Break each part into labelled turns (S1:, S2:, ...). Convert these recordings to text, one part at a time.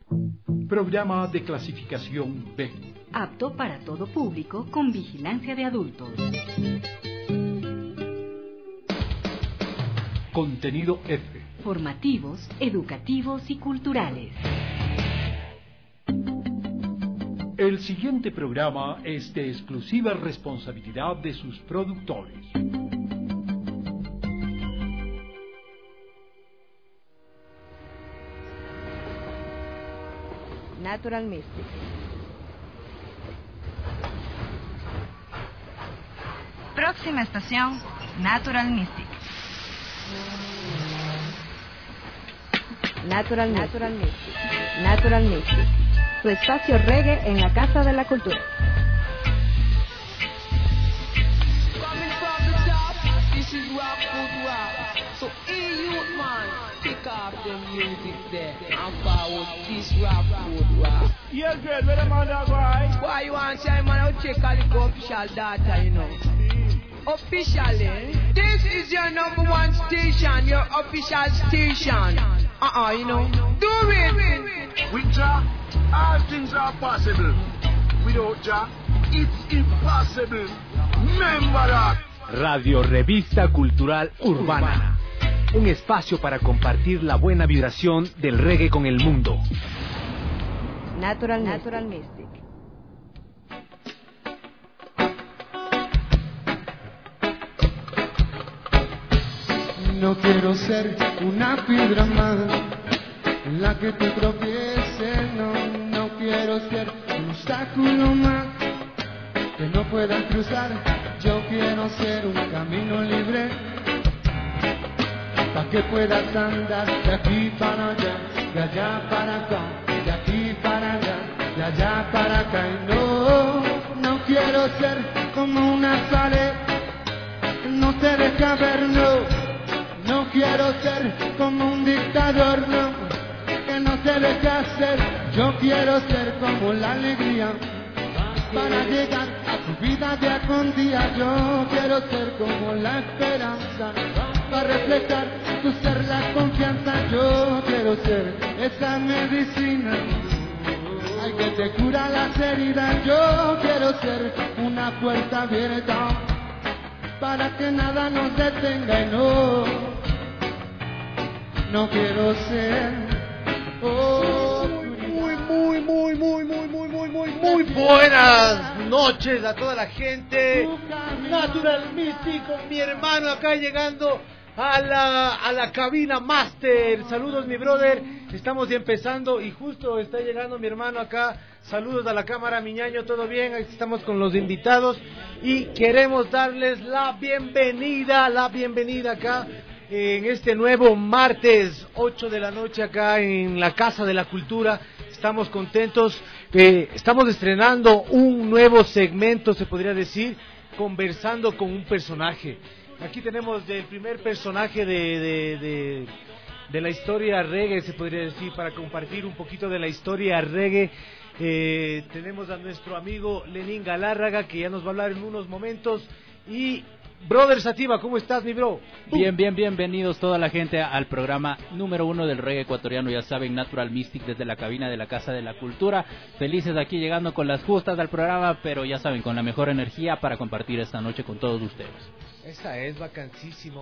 S1: Programa de clasificación B.
S2: Apto para todo público con vigilancia de adultos.
S1: Contenido F.
S2: Formativos, educativos y culturales.
S1: El siguiente programa es de exclusiva responsabilidad de sus productores.
S3: Natural Mystic. Próxima estación, Natural Mystic. Natural Mystic. Tu espacio reggae en la Casa de la Cultura.
S4: Coming from the top, this is rock food rock. So youth man, pick up the music there and forward this rock food rock.
S5: Yes, great, where the man that right?
S4: Why you want to say man, I'll check all the official data, you know. Officially, this is your number one station, your official station. You know, do it.
S5: With Jah, all things are possible. Without Jah, it's impossible. Remember that.
S6: Radio Revista Cultural Urbana. Un espacio para compartir la buena vibración del reggae con el mundo.
S3: Natural Mystic.
S7: No quiero ser una piedra más en la que te tropieces, no quiero ser un obstáculo más que no puedas cruzar. Yo quiero ser un camino libre para que puedas andar de aquí para allá, de allá para acá, de aquí para allá, de allá para acá. Y no quiero ser como una pared que no te deja ver, no quiero ser como un dictador, no, que no se deja ser. Yo quiero ser como la alegría para llegar a tu vida día con día. Yo quiero ser como la esperanza para reflejar tu ser, la confianza. Yo quiero ser esa medicina, ay, que te cura las heridas. Yo quiero ser una puerta abierta para que nada nos detenga. Y no quiero ser
S8: muy buenas noches a toda la gente. Natural Mystic con mi hermano acá llegando a la cabina master. Saludos mi brother, estamos empezando y justo está llegando mi hermano acá. Saludos a la cámara, mi ñaño, ¿todo bien? Aquí estamos con los invitados y queremos darles la bienvenida acá en este nuevo martes 8 de la noche acá en la Casa de la Cultura. Estamos contentos, estamos estrenando un nuevo segmento, se podría decir, conversando con un personaje. Aquí tenemos el primer personaje de la historia reggae, se podría decir, para compartir un poquito de la historia reggae. Tenemos a nuestro amigo Lenín Galárraga, que ya nos va a hablar en unos momentos. Y brother Sativa, ¿cómo estás, mi bro?
S9: Bienvenidos toda la gente al programa número 1 del reggae ecuatoriano, ya saben, Natural Mystic, desde la cabina de la Casa de la Cultura. Felices aquí llegando con las justas del programa, pero ya saben, con la mejor energía para compartir esta noche con todos ustedes.
S8: Esa es vacancísimo.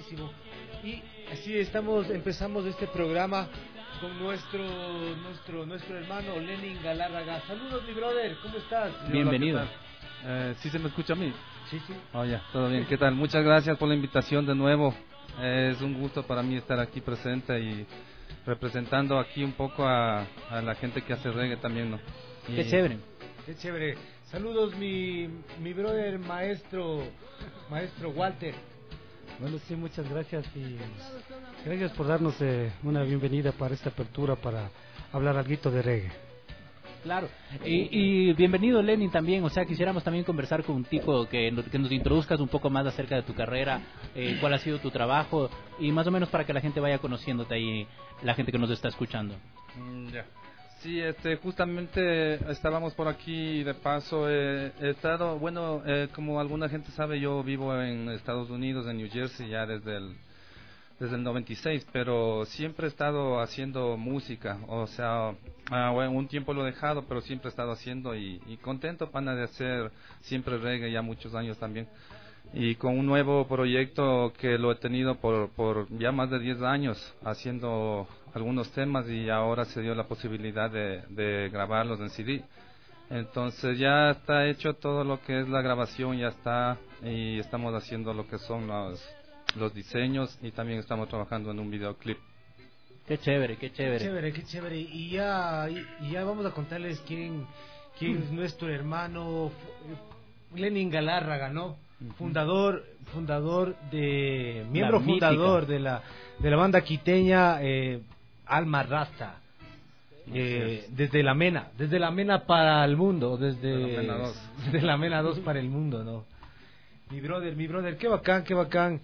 S8: Y así empezamos este programa con nuestro hermano Lenín Galárraga. Saludos, mi brother, ¿cómo estás?
S9: Bienvenido.
S10: ¿Sí se me escucha a mí?
S8: Sí.
S10: Oh, ya, todo bien. ¿Qué tal? Muchas gracias por la invitación de nuevo. Es un gusto para mí estar aquí presente y representando aquí un poco a la gente que hace reggae también, ¿no?
S8: Qué chévere. Saludos, mi brother maestro Walter.
S11: Bueno, sí, muchas gracias y gracias por darnos una bienvenida para esta apertura para hablar algo de reggae.
S9: Claro, y bienvenido Lenin también, o sea, quisiéramos también conversar contigo, que nos introduzcas un poco más acerca de tu carrera, cuál ha sido tu trabajo y más o menos para que la gente vaya conociéndote ahí, la gente que nos está escuchando.
S10: Ya. Sí, justamente estábamos por aquí de paso, he estado, como alguna gente sabe, yo vivo en Estados Unidos, en New Jersey, ya desde desde el 96, pero siempre he estado haciendo música, o sea, bueno, un tiempo lo he dejado, pero siempre he estado haciendo y contento, pana, de hacer siempre reggae, ya muchos años también. Y con un nuevo proyecto que lo he tenido por ya más de 10 años, haciendo algunos temas, y ahora se dio la posibilidad de grabarlos en CD. Entonces ya está hecho todo lo que es la grabación, ya está, y estamos haciendo lo que son los diseños, y también estamos trabajando en un videoclip.
S9: Qué chévere, qué chévere.
S8: Qué chévere, qué chévere. Y ya vamos a contarles quién es nuestro hermano Lenin Galárraga, ¿no? Fundador de miembro fundador de la banda quiteña Alma Rasta. Desde la Mena para el mundo, desde la Mena 2 para el mundo, ¿no? Mi brother, qué bacán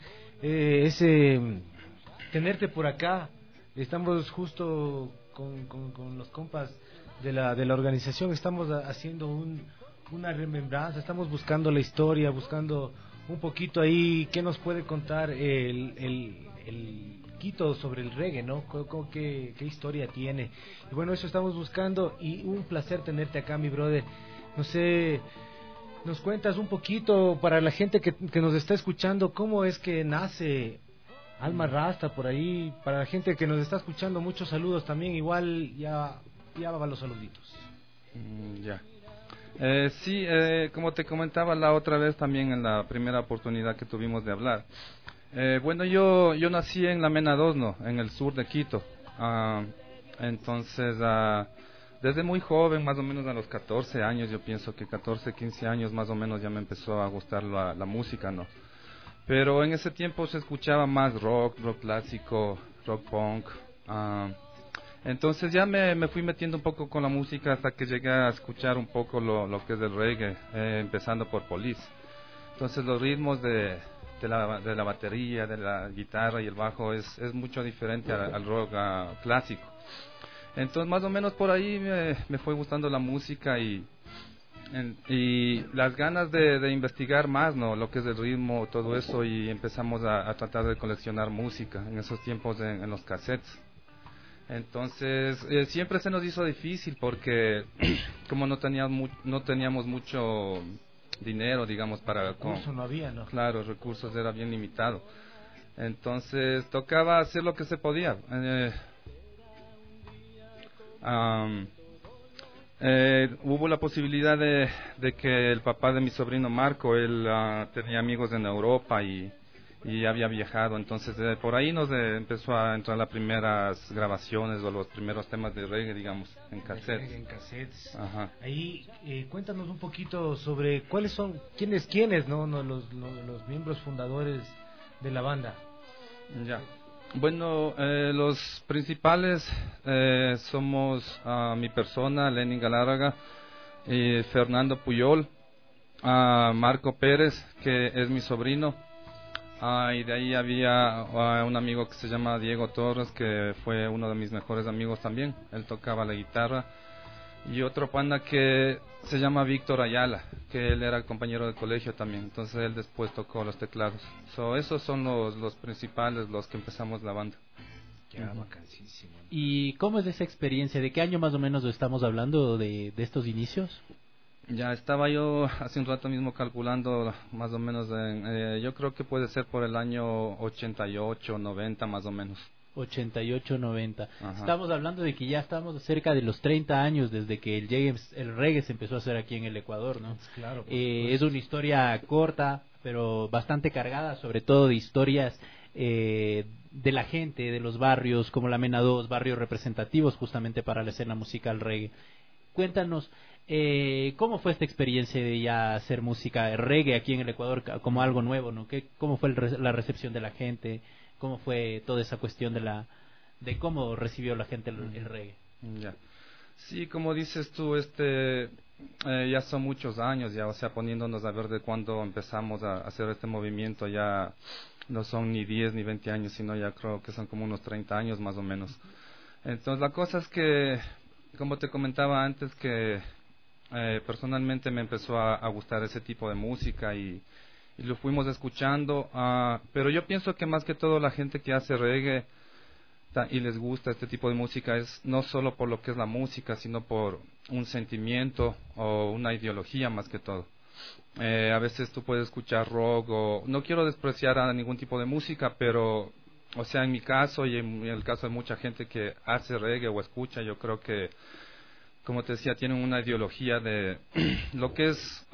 S8: tenerte por acá. Estamos justo con los compas de la organización, estamos haciendo una remembranza, estamos buscando la historia, buscando un poquito ahí qué nos puede contar el Quito sobre el reggae, ¿no? ¿Qué historia tiene? Y bueno, eso estamos buscando, y un placer tenerte acá, mi brother. No sé, nos cuentas un poquito para la gente que nos está escuchando, cómo es que nace Alma Rasta por ahí. Para la gente que nos está escuchando, muchos saludos también, igual ya van los saluditos.
S10: Ya. Sí, como te comentaba la otra vez también en la primera oportunidad que tuvimos de hablar. Bueno, yo nací en la Mena 2, ¿no? En el sur de Quito. Entonces, desde muy joven, más o menos a los 14 años, yo pienso que 14, 15 años más o menos ya me empezó a gustar la música, ¿no? Pero en ese tiempo se escuchaba más rock clásico, rock punk. Entonces ya me fui metiendo un poco con la música hasta que llegué a escuchar un poco lo que es el reggae, empezando por Police. Entonces los ritmos de la batería, de la guitarra y el bajo es mucho diferente al rock clásico. Entonces más o menos por ahí me fue gustando la música y las ganas de investigar más, ¿no? Lo que es el ritmo, todo eso, y empezamos a tratar de coleccionar música en esos tiempos en los cassettes. Entonces siempre se nos hizo difícil porque como no teníamos mucho dinero, digamos, para
S8: recursos no había, ¿no?
S10: Claro, recursos era bien limitado. Entonces tocaba hacer lo que se podía. Hubo la posibilidad de que el papá de mi sobrino Marco, él tenía amigos en Europa y había viajado, entonces por ahí nos empezó a entrar las primeras grabaciones o los primeros temas de reggae, digamos, en cassettes.
S8: Ajá. Ahí cuéntanos un poquito sobre quiénes, ¿no? Los miembros fundadores de la banda.
S10: Ya. Bueno, los principales somos mi persona, Lenin Galárraga, Fernando Puyol, Marco Pérez, que es mi sobrino, y de ahí había un amigo que se llama Diego Torres, que fue uno de mis mejores amigos también. Él tocaba la guitarra. Y otro panda que se llama Víctor Ayala, que él era compañero de colegio también. Entonces él después tocó los teclados. Esos son los principales, los que empezamos la banda.
S9: ¿Y cómo es esa experiencia? ¿De qué año más o menos estamos hablando de estos inicios?
S10: Ya estaba yo hace un rato mismo calculando más o menos, yo creo que puede ser por el año 88, 90 más o menos.
S9: 88, 90.
S10: Ajá.
S9: Estamos hablando de que ya estamos cerca de los 30 años desde que el reggae se empezó a hacer aquí en el Ecuador, ¿no?
S8: Claro.
S9: Es una historia corta, pero bastante cargada, sobre todo de historias de la gente, de los barrios, como la Mena 2, barrios representativos justamente para la escena musical reggae. Cuéntanos, ¿cómo fue esta experiencia de ya hacer música de reggae aquí en el Ecuador como algo nuevo, ¿no? ¿Cómo fue la recepción de la gente? ¿Cómo fue toda esa cuestión de cómo recibió la gente el reggae?
S10: Ya. Sí, como dices tú, ya son muchos años ya, o sea, poniéndonos a ver de cuándo empezamos a hacer este movimiento, ya no son ni 10 ni 20 años, sino ya creo que son como unos 30 años más o menos. Entonces la cosa es que, como te comentaba antes, que personalmente me empezó a gustar ese tipo de música y y lo fuimos escuchando, pero yo pienso que más que todo la gente que hace reggae y les gusta este tipo de música es no solo por lo que es la música, sino por un sentimiento o una ideología más que todo. A veces tú puedes escuchar rock o no quiero despreciar a ningún tipo de música, pero o sea, en mi caso y en el caso de mucha gente que hace reggae o escucha, yo creo que, como te decía, tienen una ideología de lo que es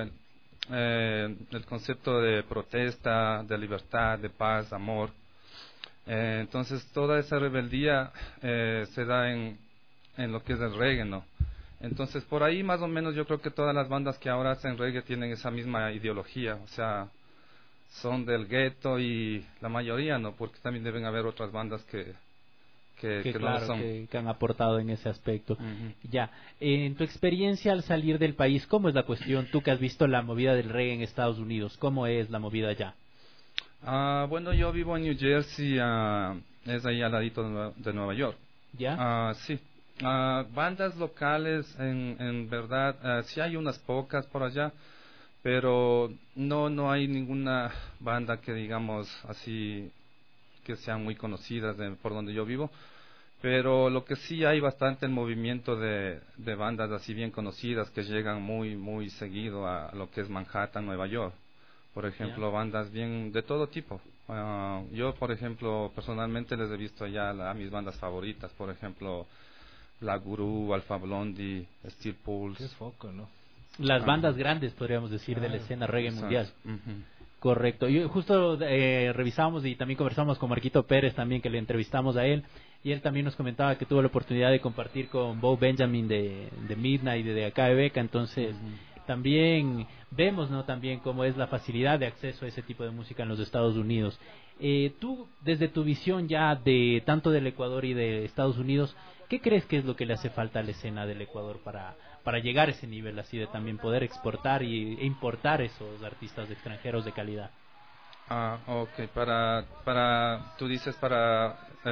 S10: el concepto de protesta, de libertad, de paz, amor. Entonces toda esa rebeldía se da en lo que es el reggae, ¿no? Entonces por ahí más o menos yo creo que todas las bandas que ahora hacen reggae tienen esa misma ideología, o sea, son del gueto y la mayoría, ¿no? Porque también deben haber otras bandas que
S9: claro,
S10: no lo son.
S9: Que han aportado en ese aspecto. Ya, en tu experiencia al salir del país, ¿cómo es la cuestión? Tú que has visto la movida del reggae en Estados Unidos, ¿cómo es la movida allá?
S10: Bueno, yo vivo en New Jersey, es ahí al ladito de Nueva York.
S9: ¿Ya?
S10: Sí. Bandas locales, en verdad, sí hay unas pocas por allá, pero no hay ninguna banda que digamos así que sean muy conocidas por donde yo vivo, pero lo que sí hay bastante el movimiento de bandas así bien conocidas que llegan muy seguido a lo que es Manhattan, Nueva York. Por ejemplo, bandas bien de todo tipo. Yo, por ejemplo, personalmente les he visto allá a mis bandas favoritas, por ejemplo, Black Guru, Alpha Blondie, Steel Pulse.
S11: Qué foco, ¿no?
S9: Las bandas grandes, podríamos decir, de la escena reggae mundial.
S10: Uh-huh.
S9: Correcto. Yo justo revisamos y también conversamos con Marquito Pérez también, que le entrevistamos a él, y él también nos comentaba que tuvo la oportunidad de compartir con Bo Benjamin de Midnight y de acá de Beca, entonces también vemos, ¿no? También cómo es la facilidad de acceso a ese tipo de música en los Estados Unidos. Tú, desde tu visión ya de tanto del Ecuador y de Estados Unidos, ¿qué crees que es lo que le hace falta a la escena del Ecuador para llegar a ese nivel así de también poder exportar e importar esos artistas extranjeros de calidad?
S10: Okay, tú dices para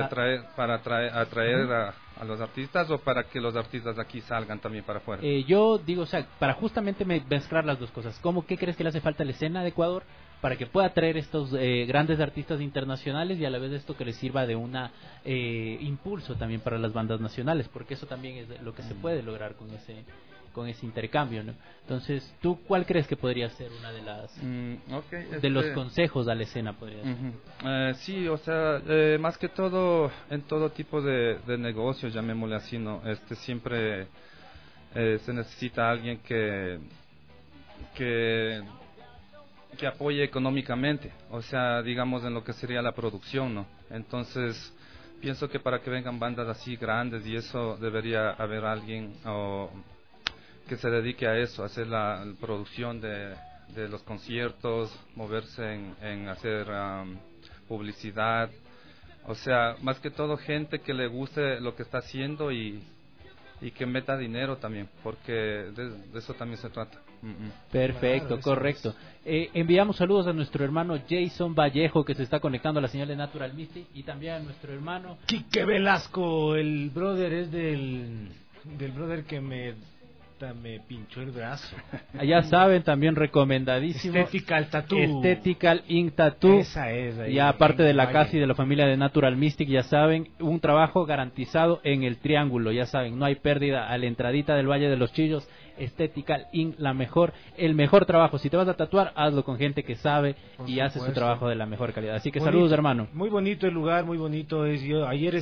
S10: atraer a los artistas o para que los artistas de aquí salgan también para afuera.
S9: Yo digo, o sea, para justamente mezclar las dos cosas. ¿Qué crees que le hace falta a la escena de Ecuador para que pueda atraer estos grandes artistas internacionales y a la vez esto que les sirva de una impulso también para las bandas nacionales? Porque eso también es lo que se puede lograr con ese intercambio, ¿no? Entonces, ¿tú cuál crees que podría ser una de las de los consejos a la escena? Podría ser?
S10: Sí, o sea, más que todo en todo tipo de negocios, llamémosle así, ¿no? Siempre se necesita alguien que apoye económicamente, o sea, digamos en lo que sería la producción, ¿no? Entonces, pienso que para que vengan bandas así grandes y eso debería haber alguien que se dedique a eso, a hacer la producción de los conciertos, moverse en hacer publicidad, o sea, más que todo gente que le guste lo que está haciendo y que meta dinero también, porque de eso también se trata.
S9: Perfecto, claro, correcto. Enviamos saludos a nuestro hermano Jason Vallejo, que se está conectando a la señal de Natural Mystic, y también a nuestro hermano
S11: Quique Velasco. El brother es del brother que me pinchó el brazo.
S9: Ya saben, también recomendadísimo.
S11: Esthetical Tattoo.
S9: Esthetical Ink Tattoo.
S11: Esa es. Ahí,
S9: ya aparte de la casa y de la familia de Natural Mystic, ya saben, un trabajo garantizado en el Triángulo, ya saben, no hay pérdida a la entradita del Valle de los Chillos. Esthetical Ink, el mejor trabajo. Si te vas a tatuar, hazlo con gente que sabe y hace su trabajo de la mejor calidad. Así que bonito, saludos, hermano.
S11: Muy bonito el lugar, muy bonito. Ayer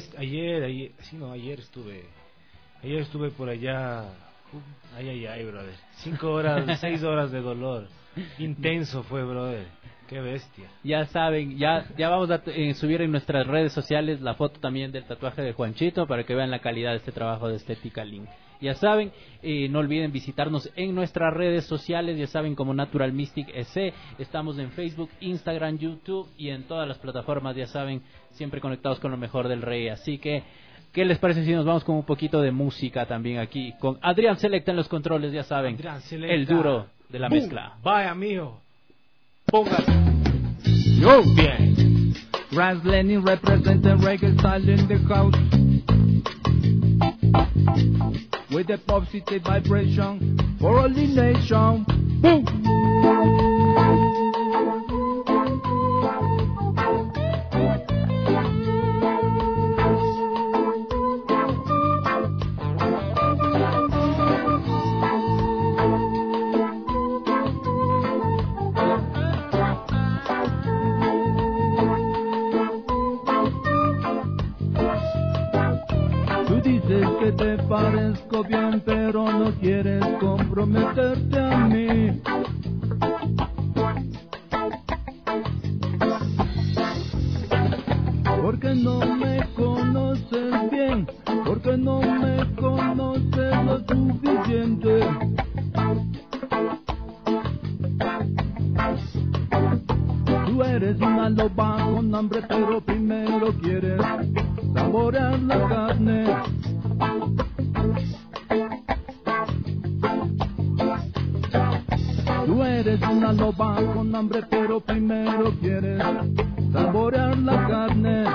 S11: estuve por allá. Ay, brother. 6 horas de dolor. Intenso fue, brother. Qué bestia.
S9: Ya saben, ya vamos a subir en nuestras redes sociales la foto también del tatuaje de Juanchito para que vean la calidad de este trabajo de Estética Link. Ya saben, no olviden visitarnos en nuestras redes sociales, ya saben, como Natural Mystic SC. Estamos en Facebook, Instagram, YouTube y en todas las plataformas, ya saben, siempre conectados con lo mejor del reggae. Así que, ¿qué les parece si nos vamos con un poquito de música también aquí? Con Adrián Selecta en los controles, ya saben, el duro de la mezcla.
S11: Vaya, mijo.
S9: Póngase.
S12: Yo, bien. Raz Lenin representing reggae style in the house. With the positive vibration for all the nation. Boom! parezco bien, pero no quieres comprometerte a mí. Porque no me conoces bien, porque no me conoces lo suficiente. Tú eres una loba con hambre, pero primero quieres saborear la carne. Tú eres una loba con hambre, pero primero quieres saborear la carne.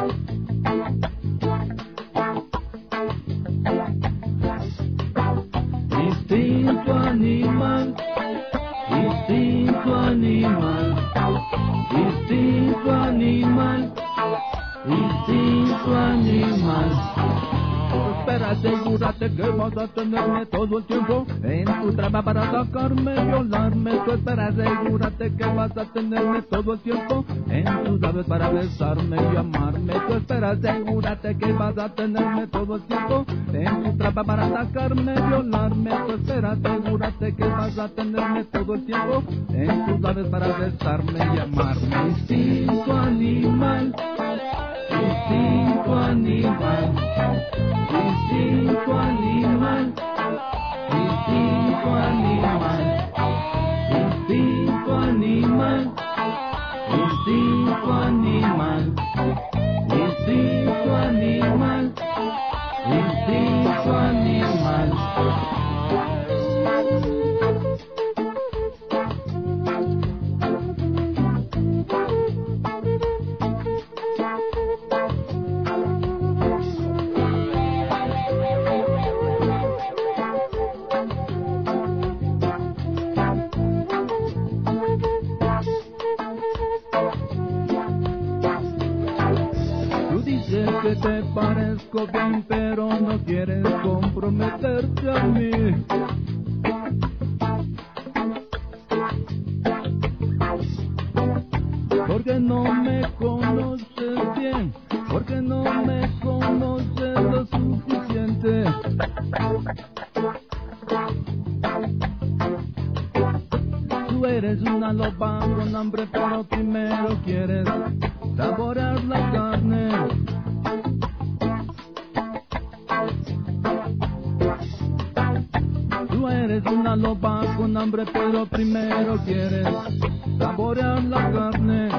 S12: Instinto animal, instinto animal, instinto animal, instinto animal. Espera, asegúrate que vas a tenerme todo el tiempo en tu trampa para sacarme, violarme. Tú espera, asegúrate que vas a tenerme todo el tiempo en tus labios para besarme y amarme. Tú espera, asegúrate que vas a tenerme todo el tiempo en tu trampa para sacarme, violarme. Tú espera, asegúrate que vas a tenerme todo el tiempo en tus labios para besarme y amarme. Instinto animal, instinto animal, instinto animal, instinto animal, instinto animal, instinto animal, instinto animal, instinto animal. Que te parezco bien, pero no quieres comprometerte a mí. Porque no me conoces bien, porque no me conoces lo suficiente. Tú eres una loba con hambre, pero primero quieres saborear la carne. Tú eres una loba con hambre, pero primero quieres saborear la carne.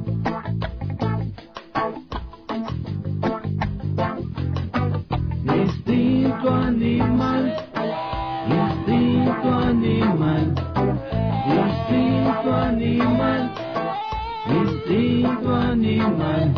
S12: Instinto animal, instinto animal, instinto animal, instinto animal.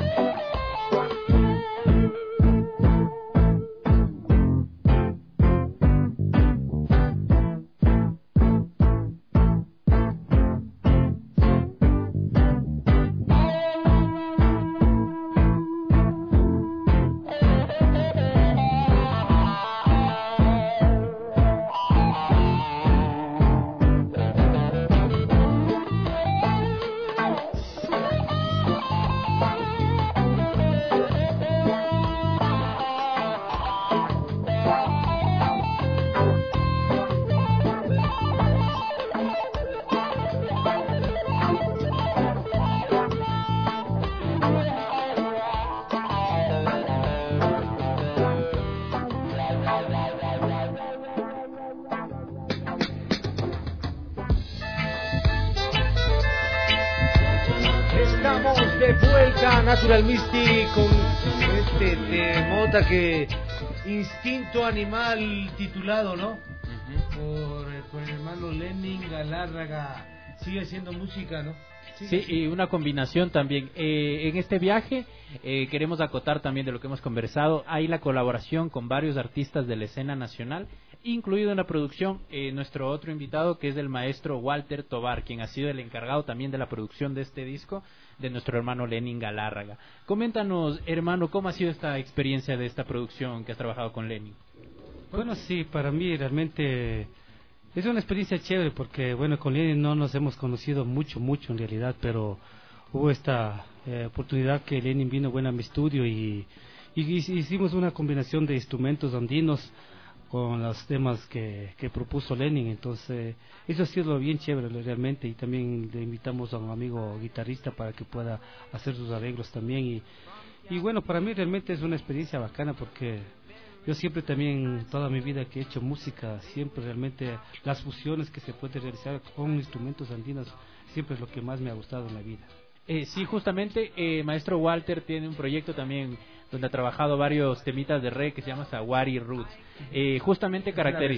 S8: De vuelta a Natural Mystic con este temota que Instinto Animal titulado, ¿no? Por el hermano Lenin Galárraga. Sigue haciendo música, ¿no?
S9: Sí, y una combinación también. En este viaje queremos acotar también de lo que hemos conversado. Hay la colaboración con varios artistas de la escena nacional, incluido en la producción nuestro otro invitado, que es el maestro Walter Tobar, quien ha sido el encargado también de la producción de este disco, de nuestro hermano Lenin Galárraga. Coméntanos, hermano, ¿cómo ha sido esta experiencia de esta producción que has trabajado con Lenin?
S11: Bueno, sí, para mí realmente es una experiencia chévere porque, bueno, con Lenin no nos hemos conocido mucho en realidad, pero hubo esta oportunidad que Lenin vino a mi estudio y hicimos una combinación de instrumentos andinos con los temas que propuso Lenin. Entonces eso ha sido bien chévere realmente, y también le invitamos a un amigo guitarrista para que pueda hacer sus arreglos también, y bueno, para mí realmente es una experiencia bacana, porque yo siempre también, toda mi vida que he hecho música, siempre realmente las fusiones que se pueden realizar con instrumentos andinos siempre es lo que más me ha gustado en la vida.
S9: Sí, justamente, maestro Walter tiene un proyecto también donde ha trabajado varios temitas de reggae que se llama Sawari Roots, justamente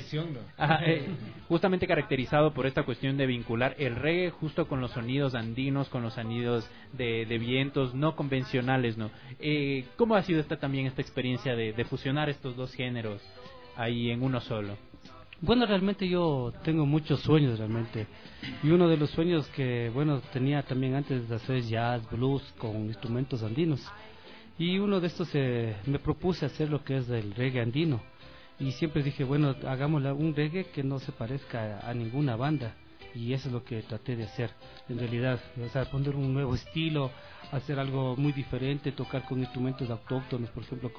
S9: justamente caracterizado por esta cuestión de vincular el reggae justo con los sonidos andinos, con los sonidos de vientos no convencionales, ¿no? ¿Cómo ha sido esta experiencia de fusionar estos dos géneros ahí en uno solo?
S11: Bueno, realmente yo tengo muchos sueños realmente, y uno de los sueños que tenía también antes de hacer jazz, blues con instrumentos andinos, y uno de estos me propuse hacer lo que es el reggae andino, y siempre dije, bueno, hagamos un reggae que no se parezca a ninguna banda, y eso es lo que traté de hacer en realidad, o sea, poner un nuevo estilo, hacer algo muy diferente, tocar con instrumentos autóctonos, por ejemplo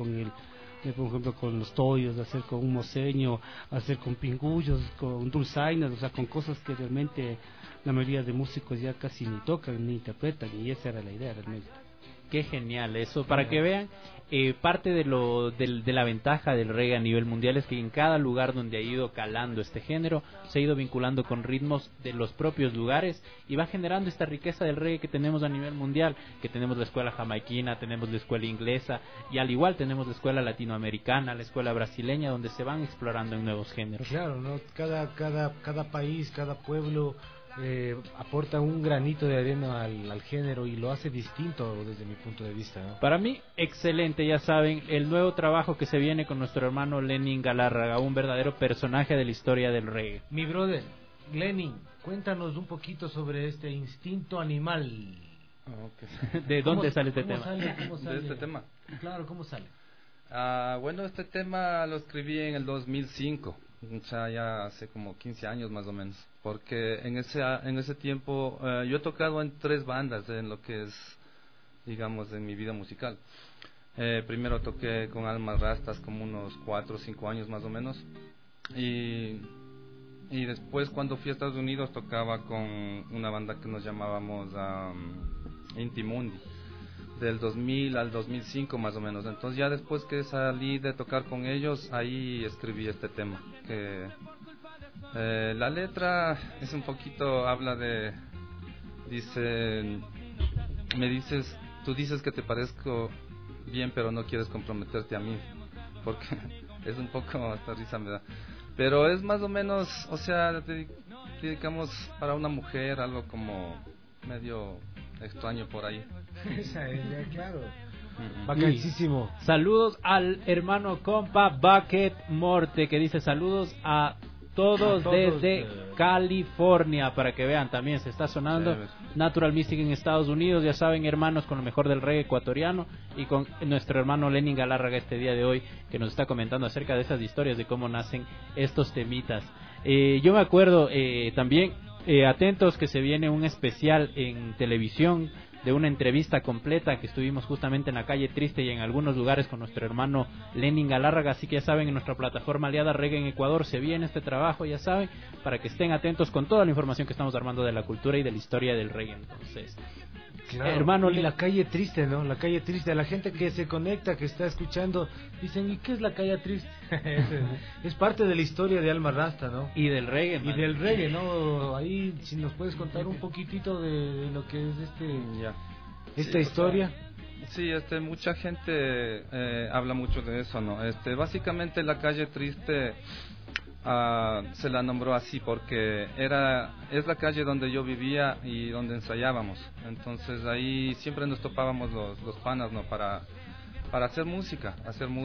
S11: con los toyos, hacer con un moseño, hacer con pingullos, con dulzainas, o sea, con cosas que realmente la mayoría de músicos ya casi ni tocan ni interpretan, y esa era la idea realmente.
S9: Qué genial eso, para que vean, parte de la ventaja del reggae a nivel mundial es que en cada lugar donde ha ido calando este género, se ha ido vinculando con ritmos de los propios lugares, y va generando esta riqueza del reggae que tenemos a nivel mundial, que tenemos la escuela jamaiquina, tenemos la escuela inglesa, y al igual tenemos la escuela latinoamericana, la escuela brasileña, donde se van explorando en nuevos géneros.
S8: Claro, ¿no? Cada país, cada pueblo aporta un granito de arena al género, y lo hace distinto desde mi punto de vista, ¿no?
S9: Para mí, excelente, ya saben, el nuevo trabajo que se viene con nuestro hermano Lenin Galárraga, un verdadero personaje de la historia del reggae.
S8: Mi brother, Lenin, cuéntanos un poquito sobre este instinto animal.
S10: Okay.
S9: ¿De dónde sale este tema?
S10: ¿Cómo sale? De este tema.
S8: Claro, ¿cómo sale?
S10: Bueno, este tema lo escribí en el 2005. O sea, ya hace como 15 años más o menos, porque en ese tiempo yo he tocado en 3 bandas en lo que es, digamos, en mi vida musical. Primero toqué con Almas Rastas como unos 4 o 5 años más o menos, y después cuando fui a Estados Unidos tocaba con una banda que nos llamábamos Intimundi, del 2000 al 2005 más o menos. Entonces ya después que salí de tocar con ellos, ahí escribí este tema, que la letra es un poquito, habla de, tú dices que te parezco bien pero no quieres comprometerte a mí, porque es un poco, hasta risa me da, pero es más o menos, o sea, dedicamos para una mujer, algo como medio extraño por ahí.
S8: Esa es, ya, claro. Bacanísimo.
S9: Saludos al hermano compa Bucket Morte, que dice saludos a todos desde California, para que vean, también se está sonando Natural Mystic en Estados Unidos, ya saben, hermanos, con lo mejor del reggae ecuatoriano, y con nuestro hermano Lenin Galárraga este día de hoy, que nos está comentando acerca de esas historias de cómo nacen estos temitas. Yo me acuerdo también, atentos, que se viene un especial en televisión de una entrevista completa que estuvimos justamente en la Calle Triste y en algunos lugares con nuestro hermano Lenin Galárraga, así que ya saben, en nuestra plataforma aliada Reggae en Ecuador se viene este trabajo, ya saben, para que estén atentos con toda la información que estamos armando de la cultura y de la historia del reggae. Entonces,
S8: claro,
S9: hermano,
S8: y la Calle Triste, ¿no? La Calle Triste, la gente que se conecta, que está escuchando, dicen, ¿y qué es la Calle Triste? Es parte de la historia de Alma Rasta, ¿no?
S9: Y del reggae,
S8: y del reggae, ¿no? Ahí, si nos puedes contar un poquitito de lo que es esta historia.
S10: Sí, mucha gente habla mucho de eso, ¿no? Básicamente la Calle Triste se la nombró así porque es la calle donde yo vivía y donde ensayábamos. Entonces ahí siempre nos topábamos los panas, ¿no? Para hacer música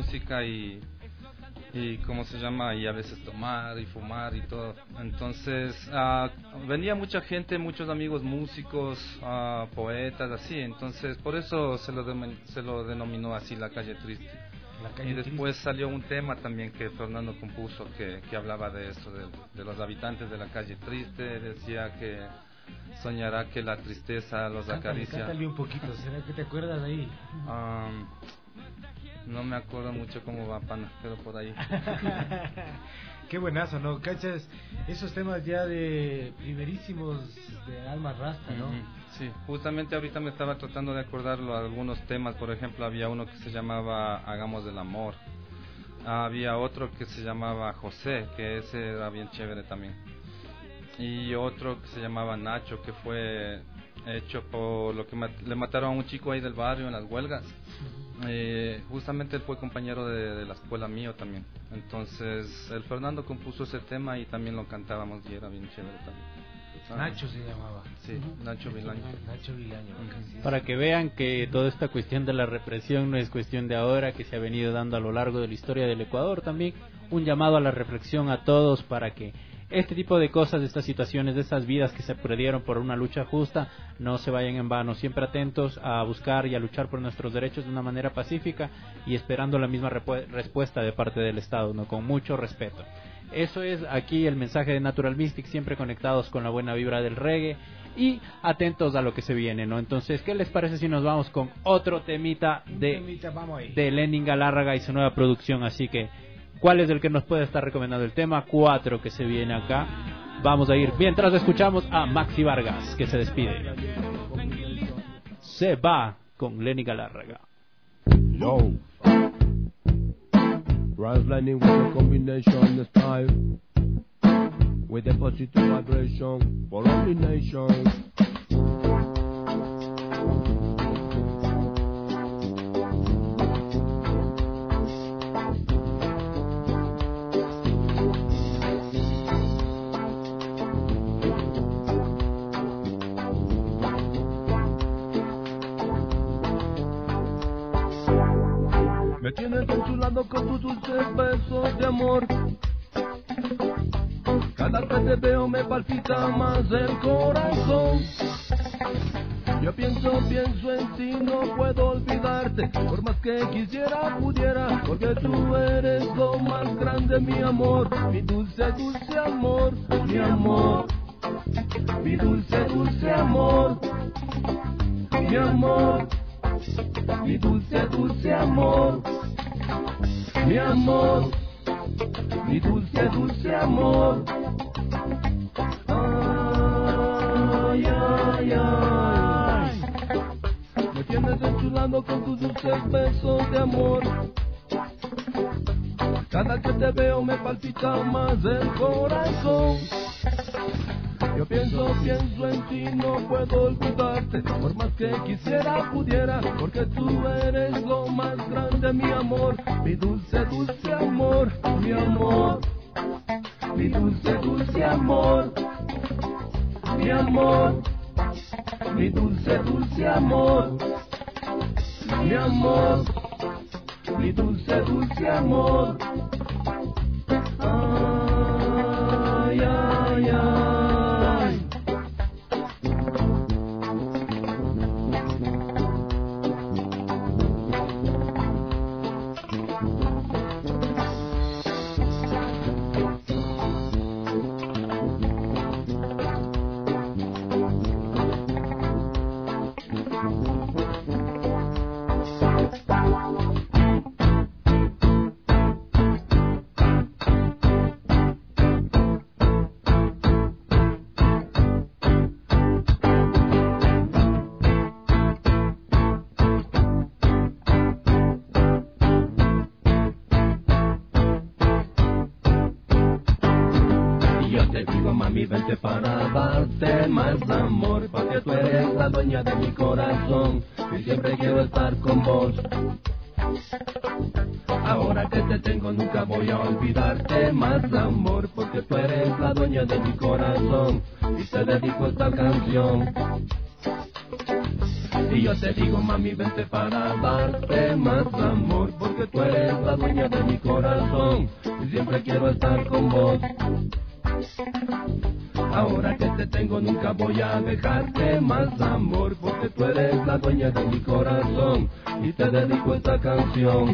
S10: y ¿cómo se llama? Y a veces tomar y fumar y todo. Entonces venía mucha gente, muchos amigos músicos, poetas, así. Entonces por eso se lo denominó así la Calle Triste. Y después salió un tema también que Fernando compuso que hablaba de eso, de los habitantes de la Calle Triste. Decía que soñará que la tristeza los acaricia.
S8: Cántale un poquito, ¿será que te acuerdas de ahí?
S10: No me acuerdo mucho cómo va, pana, pero por ahí.
S8: Qué buenazo, ¿no? ¿Cachas? Esos temas ya de primerísimos de Alma Rasta, ¿no?
S10: Sí, justamente ahorita me estaba tratando de acordarlo algunos temas. Por ejemplo, había uno que se llamaba Hagamos del Amor. Había otro que se llamaba José, que ese era bien chévere también. Y otro que se llamaba Nacho, que fue hecho por lo que le mataron a un chico ahí del barrio en las huelgas. Justamente él fue compañero de la escuela mío también. Entonces el Fernando compuso ese tema y también lo cantábamos y era bien chévere también.
S8: Nacho se llamaba.
S10: Sí, Nacho Vilaño.
S8: Nacho Vilaño.
S9: Para que vean que toda esta cuestión de la represión no es cuestión de ahora, que se ha venido dando a lo largo de la historia del Ecuador también. Un llamado a la reflexión a todos para que este tipo de cosas, de estas situaciones, de estas vidas que se perdieron por una lucha justa, no se vayan en vano, siempre atentos a buscar y a luchar por nuestros derechos de una manera pacífica y esperando la misma respuesta de parte del Estado, ¿no? Con mucho respeto. Eso es aquí el mensaje de Natural Mystic, siempre conectados con la buena vibra del reggae y atentos a lo que se viene, ¿no? Entonces, ¿qué les parece si nos vamos con otro temita de Lenin Galárraga y su nueva producción? Así que, ¿cuál es el que nos puede estar recomendando el tema? 4 que se viene acá. Vamos a ir mientras escuchamos a Maxi Vargas, que se despide. Se va con Lenin Galárraga.
S13: Yo. Rise Lightning with a combination the style, with a positive vibration for all the nation. Me tienes enchulado con tus dulces besos de amor. Cada vez te veo me palpita más el corazón. Yo pienso en ti, no puedo olvidarte. Por más que quisiera, pudiera, porque tú eres lo más grande, mi amor. Mi dulce, dulce amor, mi amor. Mi dulce, dulce amor, mi amor. Mi dulce, dulce amor, mi amor, mi dulce, dulce amor. Ay, ay, ay. Me tienes enchulando con tus dulces besos de amor. Cada que te veo me palpita más el corazón. Yo pienso en ti, no puedo olvidarte. Por más que quisiera, pudiera, porque tú eres lo más grande, mi amor. Mi dulce, dulce amor, mi amor. Mi dulce, dulce amor, mi amor. Mi dulce, dulce amor, mi amor. Mi dulce, dulce amor. Ay, ay, ay. Vente para darte más amor, porque tú eres la dueña de mi corazón y siempre quiero estar con vos. Ahora que te tengo nunca voy a olvidarte más amor, porque tú eres la dueña de mi corazón y te dedico esta canción. Y yo te digo mami vente para darte más amor, porque tú eres la dueña de mi corazón y siempre quiero estar con vos. Ahora que te tengo nunca voy a dejarte más amor, porque tú eres la dueña de mi corazón y te dedico esta canción.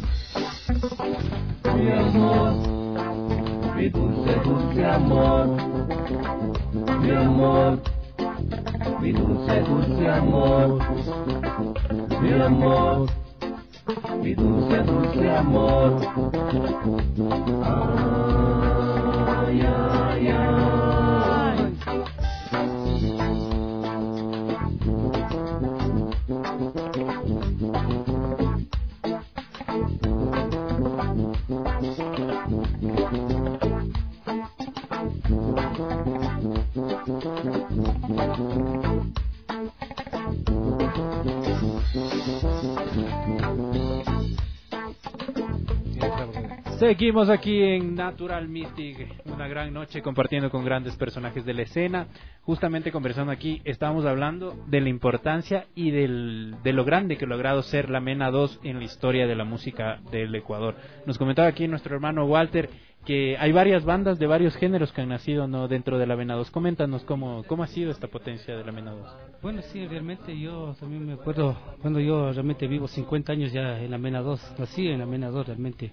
S13: Mi amor, mi dulce, dulce amor, mi amor, mi dulce, dulce amor, mi amor, mi dulce, dulce amor. Ay, ay, ay.
S9: Seguimos aquí en Natural Mystic, una gran noche compartiendo con grandes personajes de la escena. Justamente conversando aquí, estábamos hablando de la importancia y de lo grande que ha logrado ser la MENA 2 en la historia de la música del Ecuador. Nos comentaba aquí nuestro hermano Walter que hay varias bandas de varios géneros que han nacido, ¿no?, dentro de la MENA 2. Coméntanos cómo ha sido esta potencia de la MENA 2.
S11: Bueno, sí, realmente yo también me acuerdo cuando yo realmente vivo 50 años ya en la MENA 2, nací en la MENA 2 realmente.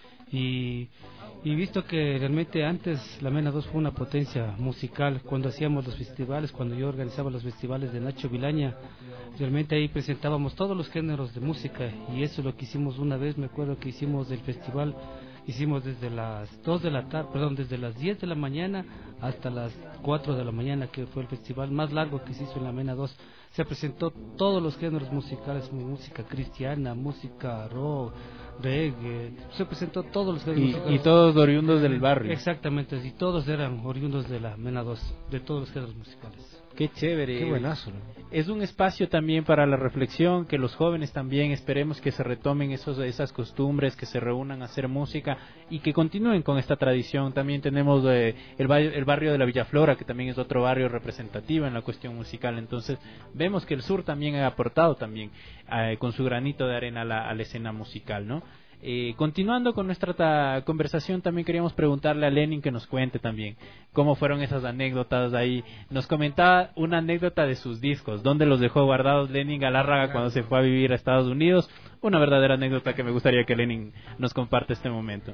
S11: Y visto que realmente antes la MENA 2 fue una potencia musical, cuando hacíamos los festivales, cuando yo organizaba los festivales de Nacho Vilaña, realmente ahí presentábamos todos los géneros de música, y eso es lo que hicimos una vez. Me acuerdo que hicimos el festival, hicimos desde las 2 de la tarde, perdón, desde las 10 de la mañana hasta las 4 de la mañana, que fue el festival más largo que se hizo en la MENA 2. Se presentó todos los géneros musicales, música cristiana, música rock, reggae, se presentó todos los géneros musicales.
S9: Y todos oriundos del barrio.
S11: Exactamente, y todos eran oriundos de la MENA 2, de todos los géneros musicales.
S9: Qué chévere.
S8: Qué buenazo, ¿no?
S9: Es un espacio también para la reflexión, que los jóvenes también esperemos que se retomen esas costumbres, que se reúnan a hacer música y que continúen con esta tradición. También tenemos el barrio de la Villaflora, que también es otro barrio representativo en la cuestión musical. Entonces vemos que el sur también ha aportado también con su granito de arena a la escena musical, ¿no? Continuando con nuestra conversación, también queríamos preguntarle a Lenin que nos cuente también cómo fueron esas anécdotas ahí. Nos comentaba una anécdota de sus discos, dónde los dejó guardados Lenin Galárraga cuando se fue a vivir a Estados Unidos. Una verdadera anécdota que me gustaría que Lenin nos comparte este momento.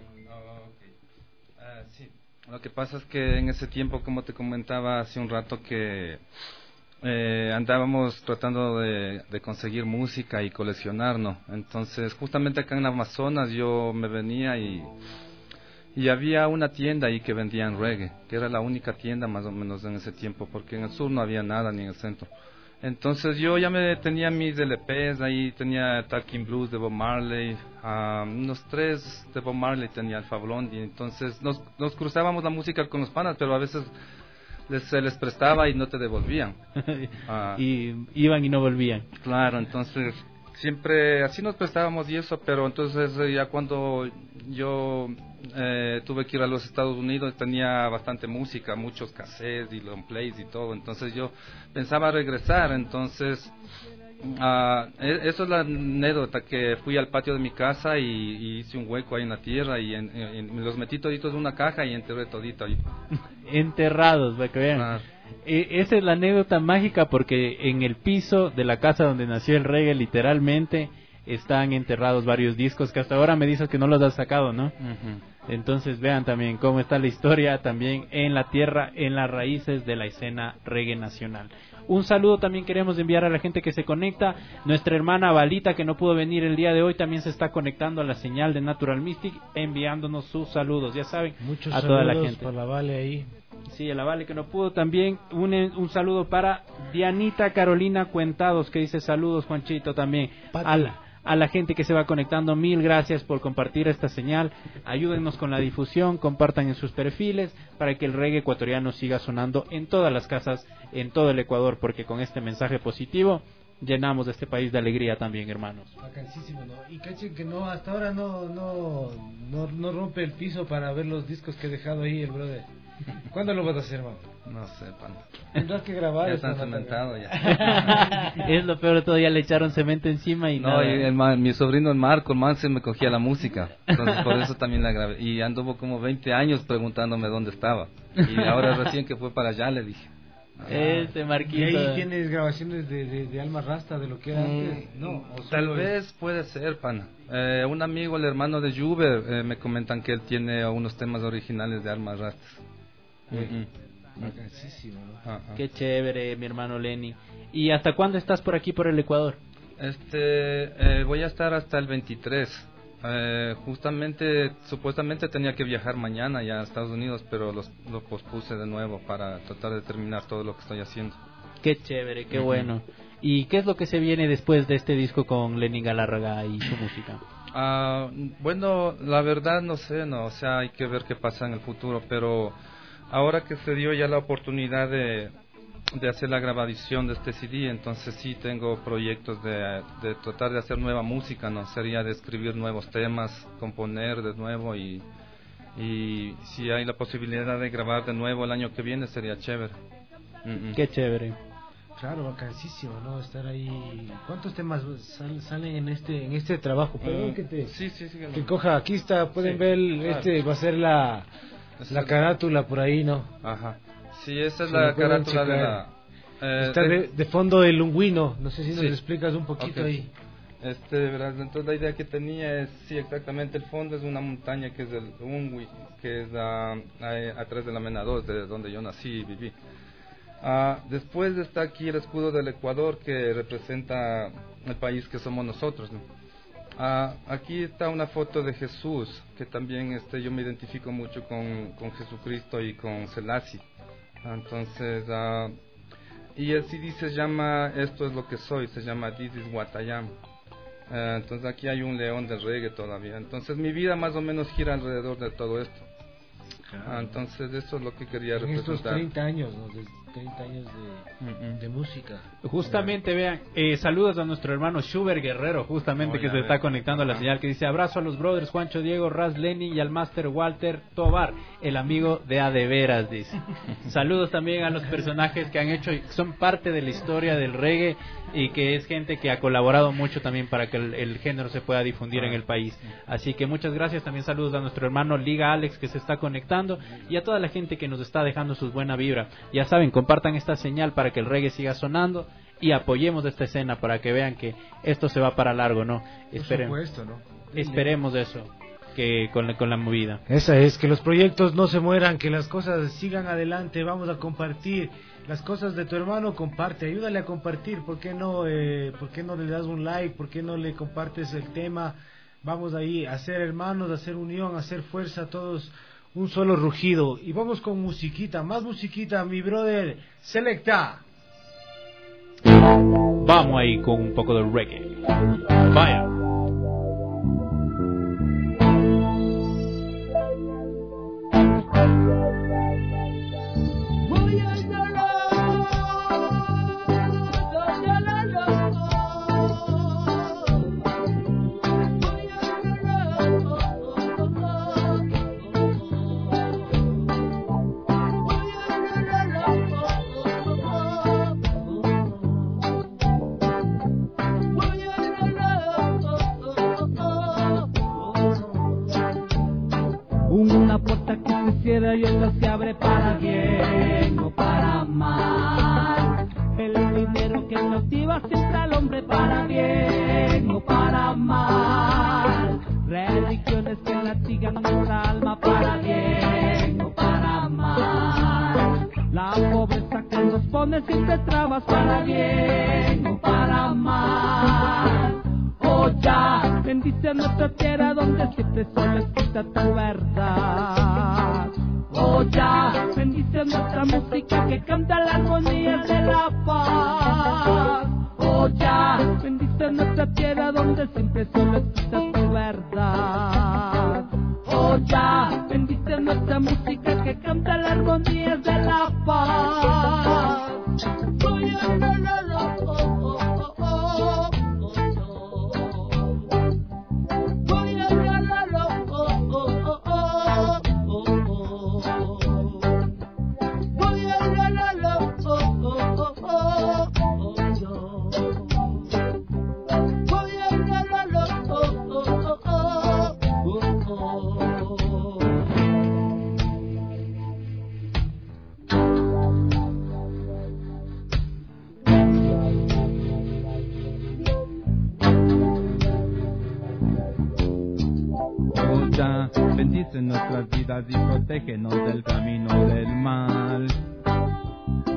S10: Sí. Lo que pasa es que en ese tiempo, como te comentaba hace un rato, que andábamos tratando de conseguir música y coleccionar, ¿no? Entonces, justamente acá en Amazonas yo me venía y había una tienda ahí que vendían reggae, que era la única tienda más o menos en ese tiempo, porque en el sur no había nada, ni en el centro. Entonces yo ya tenía mis LPs, ahí tenía Talking Blues de Bob Marley, unos 3 de Bob Marley tenía Alfa Blondy. Entonces nos cruzábamos la música con los panas, pero a veces se les prestaba y no te devolvían.
S9: Y iban y no volvían.
S10: Claro, entonces siempre así nos prestábamos y eso, pero entonces ya cuando yo tuve que ir a los Estados Unidos tenía bastante música, muchos cassettes y long plays y todo, entonces yo pensaba regresar. Entonces eso es la anécdota, que fui al patio de mi casa y hice un hueco ahí en la tierra y los metí toditos en una caja y enterré todito ahí.
S9: Enterrados, para que vean. Esa es la anécdota mágica, porque en el piso de la casa donde nació el reggae literalmente están enterrados varios discos que hasta ahora me dices que no los has sacado, ¿no? Entonces vean también cómo está la historia también en la tierra, en las raíces de la escena reggae nacional. Un saludo también queremos enviar a la gente que se conecta. Nuestra hermana Valita, que no pudo venir el día de hoy, también se está conectando a la señal de Natural Mystic, enviándonos sus saludos, ya saben,
S8: muchos
S9: a toda la gente.
S8: Muchos saludos para la Vale ahí.
S9: Sí, a la Vale que no pudo también. Un saludo para Dianita Carolina Cuentados, que dice saludos, Juanchito, también. A la gente que se va conectando, mil gracias por compartir esta señal. Ayúdennos con la difusión, compartan en sus perfiles para que el reggae ecuatoriano siga sonando en todas las casas, en todo el Ecuador, porque con este mensaje positivo llenamos este país de alegría también, hermanos.
S8: Bacanísimo, ¿no? Y cachen que no, hasta ahora no rompe el piso para ver los discos que he dejado ahí el brother. ¿Cuándo lo vas a hacer, man?
S10: No sé, pan.
S8: Tendrás que grabar.
S10: Ya están cementados ya.
S9: Es lo peor de todo, ya le echaron cemento encima y
S10: no,
S9: nada.
S10: Mi sobrino el Marco, el man se me cogía la música. Entonces por eso también la grabé. Y anduvo como 20 años preguntándome dónde estaba. Y ahora recién que fue para allá le dije.
S9: Marquito.
S8: ¿Y ahí tienes grabaciones de Alma Rasta de lo que era antes? No,
S10: tal vez puede ser, pana. Un amigo, el hermano de Juber, me comentan que él tiene unos temas originales de Alma Rasta.
S9: Qué chévere, mi hermano Lenny. ¿Y hasta cuándo estás por aquí, por el Ecuador?
S10: Voy a estar hasta el 23. Justamente, supuestamente tenía que viajar mañana ya a Estados Unidos, pero lo pospuse de nuevo para tratar de terminar todo lo que estoy haciendo.
S9: Qué chévere, qué bueno. ¿Y qué es lo que se viene después de este disco con Lenin Galárraga y su música?
S10: Bueno, la verdad no sé, o sea, hay que ver qué pasa en el futuro, pero ahora que se dio ya la oportunidad de hacer la grabación de este CD, entonces sí tengo proyectos de tratar de hacer nueva música, ¿no? Sería de escribir nuevos temas, componer de nuevo y si hay la posibilidad de grabar de nuevo el año que viene sería chévere.
S9: Qué chévere.
S8: Claro, vacancísimo, ¿no? Estar ahí. ¿Cuántos temas salen en este trabajo? Perdón que te que coja. Aquí está, pueden ver, claro. Va a ser la carátula por ahí, ¿no?
S10: Ajá. Sí, esa es la carátula de la...
S8: está de fondo el Lungüino, no sé si nos explicas un poquito ahí.
S10: Verás, entonces la idea que tenía es, sí, exactamente, el fondo es una montaña que es el Lungüi, que es atrás de la Mena 2, de donde yo nací y viví. Después está aquí el escudo del Ecuador, que representa el país que somos nosotros, ¿no? Aquí está una foto de Jesús, que también yo me identifico mucho con Jesucristo y con Selassie. Entonces, y el CD se llama Esto es lo que soy, se llama This is what I am. Entonces aquí hay un león del reggae todavía. Entonces mi vida más o menos gira alrededor de todo esto. Entonces eso es lo que quería representar.
S8: Estos 30 años, ¿no? 30 años de música.
S9: Justamente, vean, saludos a nuestro hermano Schubert Guerrero, justamente. Hola, que se está conectando a la señal, que dice: abrazo a los brothers Juancho Diego, Raz Lenin y al Master Walter Tobar, el amigo de A de Veras, dice. Saludos también a los personajes que han hecho y son parte de la historia del reggae, y que es gente que ha colaborado mucho también para que el género se pueda difundir en el país. Así que muchas gracias. También saludos a nuestro hermano Liga Alex, que se está conectando, y a toda la gente que nos está dejando sus buena vibra. Ya saben, compartan esta señal para que el reggae siga sonando y apoyemos esta escena para que vean que esto se va para largo, ¿no?
S8: Supuesto, ¿no?
S9: Esperemos eso, que con la movida.
S8: Esa es, que los proyectos no se mueran, que las cosas sigan adelante. Vamos a compartir las cosas de tu hermano, comparte, ayúdale a compartir. ¿Por qué no le das un like? ¿Por qué no le compartes el tema? Vamos ahí a ser hermanos, a hacer unión, a hacer fuerza, todos un solo rugido. Y vamos con musiquita, más musiquita, mi brother. Selecta.
S9: Vamos ahí con un poco de reggae. Vaya.
S12: Y otra se abre para bien o para mal. El dinero que motiva siempre al hombre para bien o para mal. Religiones que latigan nuestra alma para bien o para mal. La pobreza que nos pone siempre trabas para bien o para mal. Oh ya, bendice nuestra tierra donde siempre solo escucha tu verdad. Oh ya, bendice nuestra música que canta la armonía de la paz. Oh ya, bendice nuestra tierra donde siempre solo escucha tu verdad. Oh ya, bendice nuestra música que canta la armonía de la paz. Oh ya, la la la, oh oh oh oh.
S14: Bendice nuestras vidas y protégenos del camino del mal. Vigila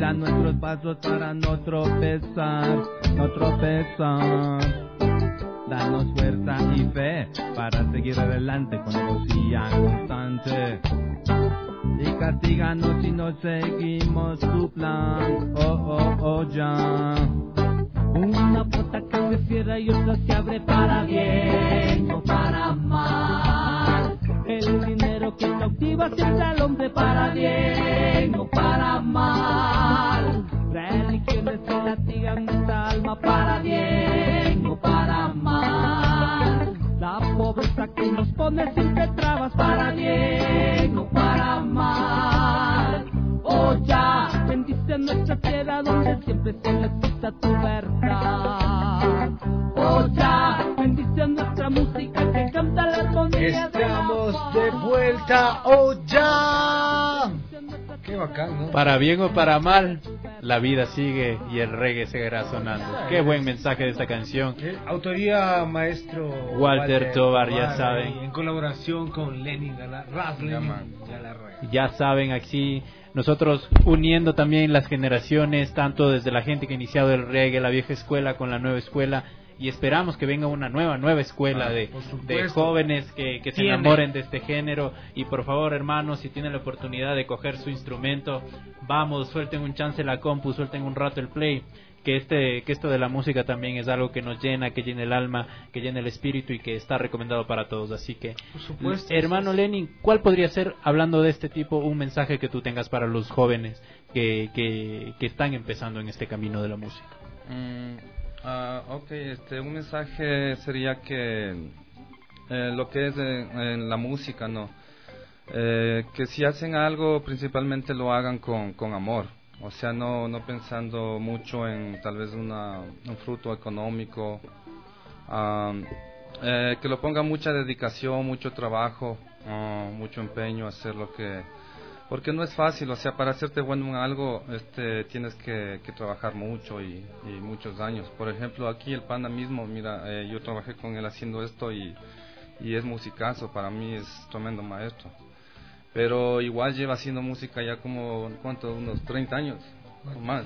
S14: vigila nuestros pasos para no tropezar, no tropezar. Danos fuerza y fe para seguir adelante con poesía constante. Y castíganos si no seguimos tu plan, ya.
S12: Una puerta que se cierra y otra se abre para bien o para mal. El dinero que cautiva siempre al hombre para bien o para mal. Religiones que latigan nuestra alma para bien o para mal. La pobreza que nos pone siempre trabas para bien o para mal. Oh ya, bendice nuestra tierra donde siempre se necesita tu verdad. Oh ya, bendice nuestra música que canta la armonía.
S8: Estamos de vuelta, oh ya. Qué bacán, ¿no?
S9: Para bien o para mal, la vida sigue y el reggae seguirá sonando. Qué buen mensaje de esta canción.
S8: Autoría maestro
S9: Walter Tovar, ya saben.
S8: En colaboración con Lenin Galarraga.
S9: Ya saben, aquí nosotros uniendo también las generaciones, tanto desde la gente que ha iniciado el reggae, la vieja escuela con la nueva escuela. Y esperamos que venga una nueva escuela de jóvenes que se enamoren de este género. Y por favor, hermanos, si tienen la oportunidad de coger su instrumento, vamos, suelten un chance la compu, suelten un rato el play. Que esto de la música también es algo que nos llena, que llena el alma, que llena el espíritu y que está recomendado para todos. Así que, por supuesto, hermano Lenin, ¿cuál podría ser, hablando de este tipo, un mensaje que tú tengas para los jóvenes que están empezando en este camino de la música?
S10: Un mensaje sería que lo que es en la música, ¿no? Que si hacen algo, principalmente lo hagan con amor. O sea, no pensando mucho en tal vez un fruto económico. Que lo pongan mucha dedicación, mucho trabajo, mucho empeño a hacer lo que... Porque no es fácil, o sea, para hacerte bueno en algo tienes que trabajar mucho y muchos años. Por ejemplo, aquí el pana mismo, mira, yo trabajé con él haciendo esto y es musicazo, para mí es tremendo maestro. Pero igual lleva haciendo música ya como, ¿cuánto? Unos 30 años o más.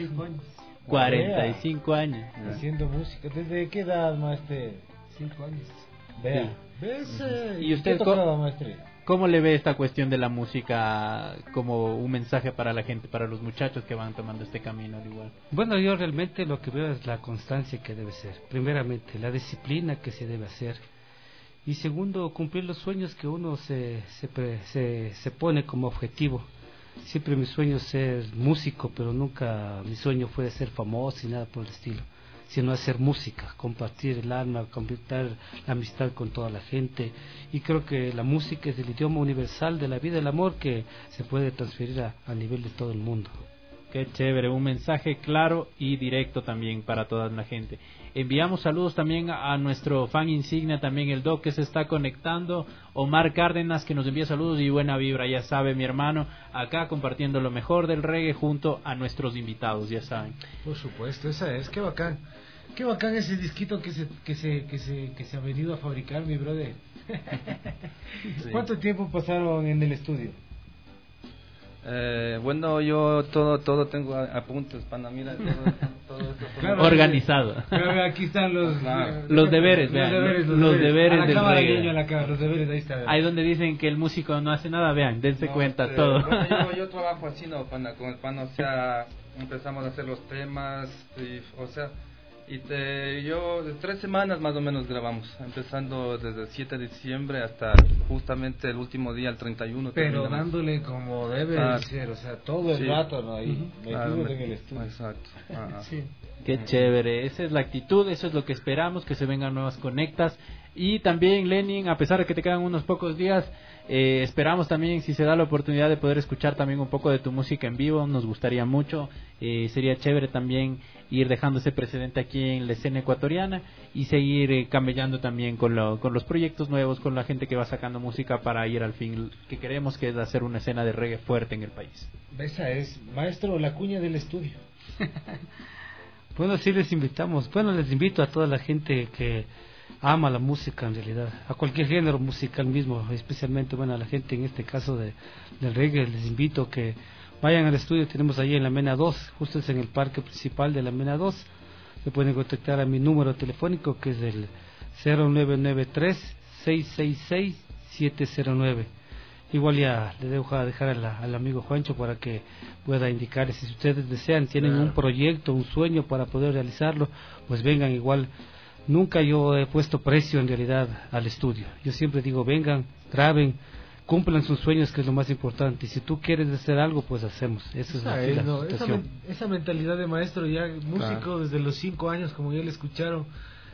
S9: 45 años.
S8: Haciendo música. ¿Desde qué edad, maestro? 5 años. Vea.
S9: Sí.
S8: ¿Ves?
S9: ¿Y usted cómo le ve esta cuestión de la música como un mensaje para la gente, para los muchachos que van tomando este camino al igual?
S11: Bueno, yo realmente lo que veo es la constancia que debe ser. Primeramente, la disciplina que se debe hacer. Y segundo, cumplir los sueños que uno se pone como objetivo. Siempre mi sueño es ser músico, pero nunca mi sueño fue ser famoso y nada por el estilo, sino hacer música, compartir el alma, compartir la amistad con toda la gente. Y creo que la música es el idioma universal de la vida, el amor que se puede transferir a nivel de todo el mundo.
S9: Qué chévere, un mensaje claro y directo también para toda la gente. Enviamos saludos también a nuestro fan insignia, también el Doc que se está conectando, Omar Cárdenas que nos envía saludos y buena vibra, ya sabe mi hermano, acá compartiendo lo mejor del reggae junto a nuestros invitados, ya saben.
S8: Por supuesto, esa es, qué bacán ese disquito que se ha venido a fabricar, mi brother. Sí. ¿Cuánto tiempo pasaron en el estudio?
S10: Bueno, yo todo tengo apuntes, pana, mira, todo esto.
S9: Claro, organizado.
S8: Pero aquí están
S9: los deberes, vean, los deberes del reggae.
S8: Los deberes, ahí está.
S9: Ahí donde dicen que el músico no hace nada, vean, dense cuenta todo.
S10: Bueno, yo trabajo así, no, pana, con el pana, o sea, empezamos a hacer los temas, o sea, yo 3 semanas más o menos grabamos, empezando desde el 7 de diciembre hasta justamente el último día, el 31.
S8: Pero dándole como debe ser, o sea, todo el rato, ¿no? Ahí, metidos en el estudio.
S10: Exacto.
S8: Sí.
S9: Qué chévere, esa es la actitud, eso es lo que esperamos, que se vengan nuevas conectas. Y también, Lenin, a pesar de que te quedan unos pocos días, esperamos también, si se da la oportunidad de poder escuchar también un poco de tu música en vivo, nos gustaría mucho. Sería chévere también ir dejando ese precedente aquí en la escena ecuatoriana y seguir camellando también con los proyectos nuevos, con la gente que va sacando música para ir al fin que queremos, que es hacer una escena de reggae fuerte en el país.
S8: Esa es, maestro, la cuña del estudio.
S11: Bueno, sí les invitamos, les invito a toda la gente que ama la música en realidad, a cualquier género musical mismo, especialmente a la gente en este caso del reggae, les invito que vayan al estudio, tenemos ahí en la Mena 2, justo es en el parque principal de la Mena 2. Se pueden contactar a mi número telefónico, que es el 0993-666-709. Igual ya le dejo a dejar al amigo Juancho para que pueda indicarles si ustedes desean, tienen un proyecto, un sueño para poder realizarlo, pues vengan. Igual nunca yo he puesto precio en realidad al estudio. Yo siempre digo, vengan, graben, cumplan sus sueños, que es lo más importante. Y si tú quieres hacer algo, pues hacemos. Eso es la situación.
S8: Esa mentalidad de maestro, ya músico desde los 5 años, como ya le escucharon,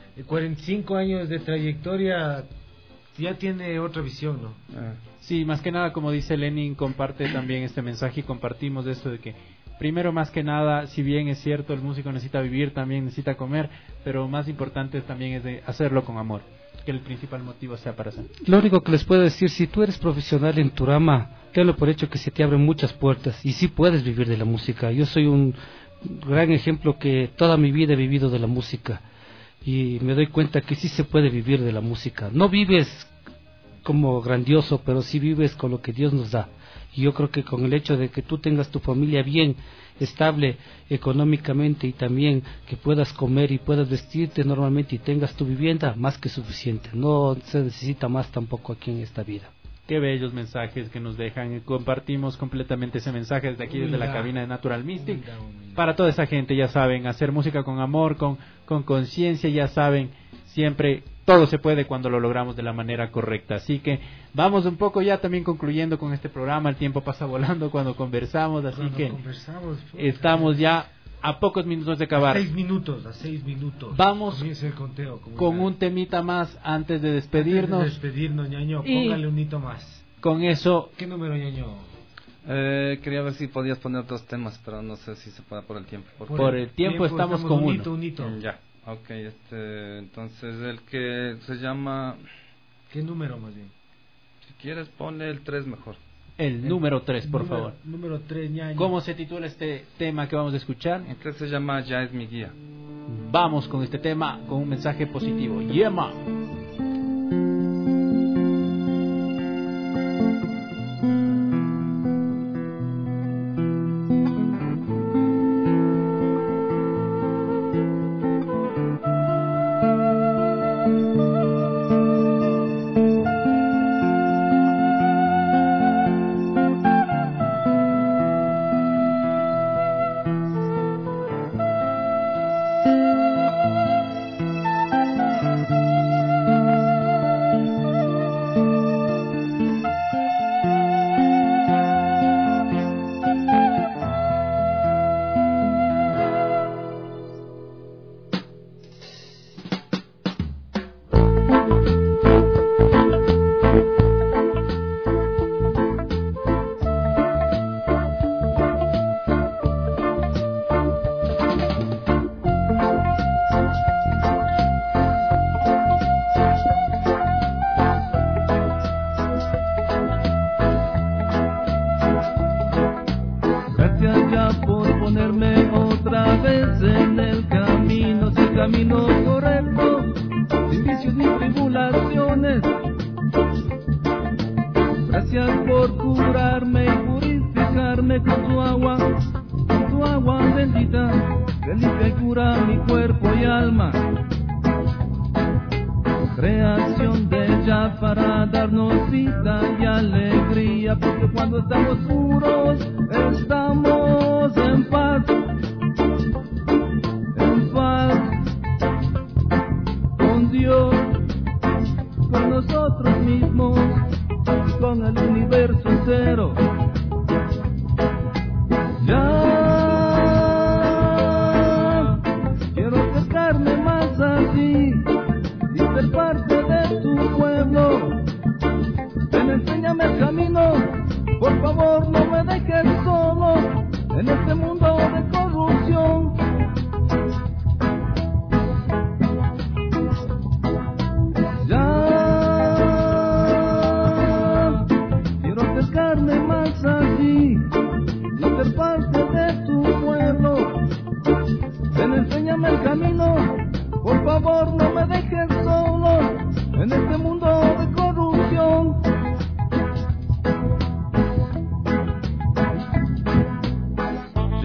S8: 45 años de trayectoria, ya tiene otra visión, ¿no?
S9: Sí, más que nada, como dice Lenin, comparte también este mensaje y compartimos esto de que primero, más que nada, si bien es cierto, el músico necesita vivir, también necesita comer, pero más importante también es de hacerlo con amor, que el principal motivo sea para hacer.
S11: Lo único que les puedo decir, si tú eres profesional en tu rama, tenlo por hecho que se te abren muchas puertas y sí puedes vivir de la música. Yo soy un gran ejemplo que toda mi vida he vivido de la música y me doy cuenta que sí se puede vivir de la música. No vives como grandioso, pero sí vives con lo que Dios nos da. Y yo creo que con el hecho de que tú tengas tu familia bien estable económicamente y también que puedas comer y puedas vestirte normalmente y tengas tu vivienda, más que suficiente. No se necesita más tampoco aquí en esta vida.
S9: Qué bellos mensajes que nos dejan. Compartimos completamente ese mensaje desde aquí, desde la cabina de Natural Mystic. Para toda esa gente, ya saben, hacer música con amor, con conciencia, ya saben, siempre todo se puede cuando lo logramos de la manera correcta. Así que vamos un poco ya también concluyendo con este programa. El tiempo pasa volando cuando conversamos, así que estamos ya a pocos minutos de acabar.
S8: A 6 minutos.
S9: Vamos
S8: el conteo,
S9: con un temita más antes de despedirnos.
S8: Ñaño, póngale un hito más.
S9: Con eso...
S8: ¿Qué número, Ñaño?
S10: Quería ver si podías poner 2 temas, pero no sé si se puede por el tiempo.
S9: Por el tiempo estamos con uno.
S8: Un hito.
S10: Ya, ok, entonces el que se llama...
S8: ¿Qué número más bien?
S10: Si quieres ponle el 3 mejor.
S9: El número 3, por favor.
S8: Número 3, Ñaño.
S9: ¿Cómo se titula este tema que vamos a escuchar?
S10: Este se llama Ya es mi guía.
S9: Vamos con este tema con un mensaje positivo. ¡Yema!
S13: Por favor, no me dejes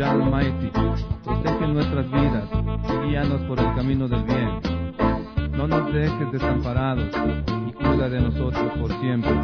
S14: Jah Almighty, protege nuestras vidas y guíanos por el camino del bien. No nos dejes desamparados y cuida de nosotros por siempre.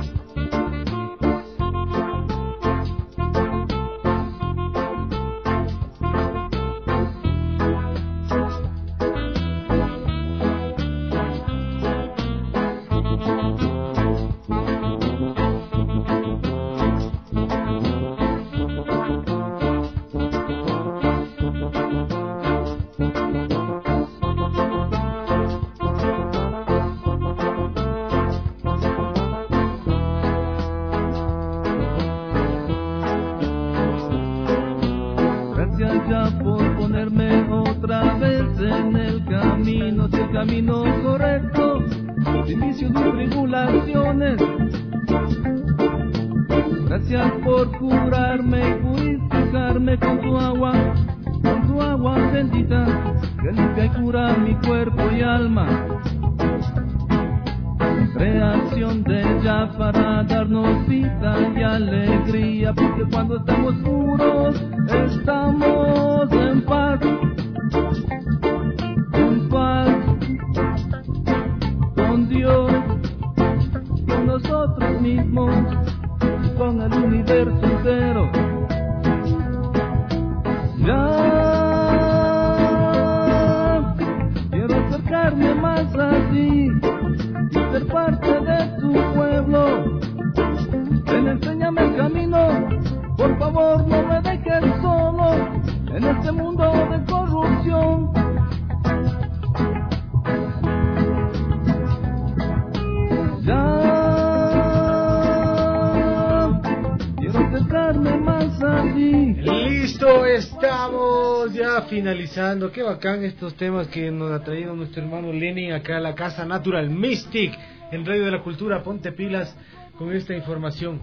S8: Finalizando, qué bacán estos temas que nos ha traído nuestro hermano Lenin acá a la casa Natural Mystic en Radio de la Cultura. Ponte pilas con esta información.